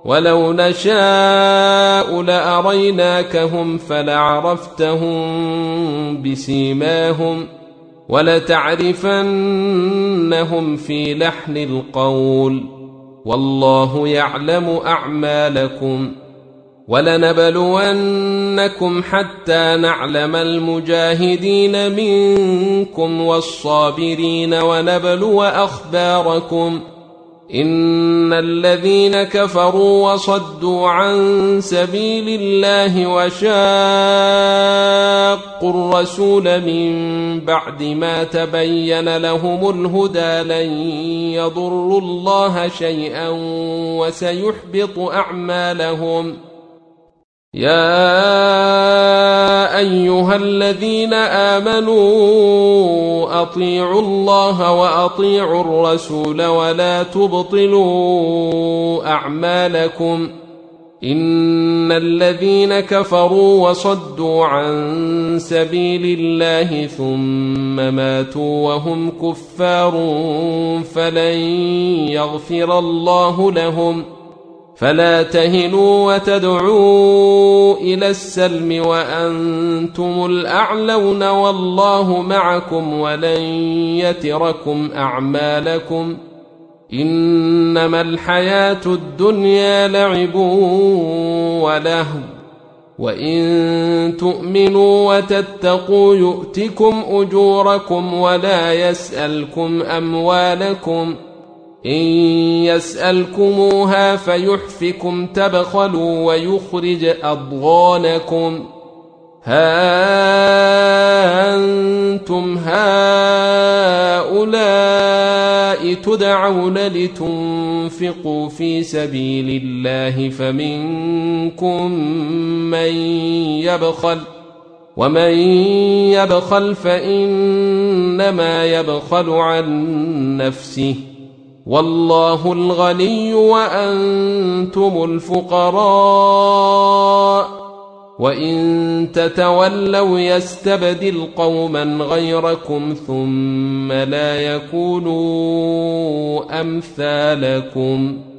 ولو نشاء لأريناكهم فلعرفتهم بسيماهم ولتعرفنهم في لحن القول والله يعلم أعمالكم ولنبلونكم حتى نعلم المجاهدين منكم والصابرين ونبلو أخباركم إن الذين كفروا وصدوا عن سبيل الله وشاقوا الرسول من بعد ما تبين لهم الهدى لن يضروا الله شيئا وسيحبط أعمالهم يا أيها الذين آمنوا أطيعوا الله وأطيعوا الرسول ولا تبطلوا أعمالكم إن الذين كفروا وصدوا عن سبيل الله ثم ماتوا وهم كفار فلن يغفر الله لهم فلا تهنوا وتدعوا إلى السلم وأنتم الأعلون والله معكم ولن يتركم أعمالكم إنما الحياة الدنيا لعب ولهو وإن تؤمنوا وتتقوا يؤتكم أجوركم ولا يسألكم أموالكم إن يسألكموها فيحفكم تبخلوا ويخرج أضغانكم ها أنتم هؤلاء تدعون لتنفقوا في سبيل الله فمنكم من يبخل ومن يبخل فإنما يبخل عن نفسه والله الغني وأنتم الفقراء وإن تتولوا يستبدل قوما غيركم ثم لا يكونوا أمثالكم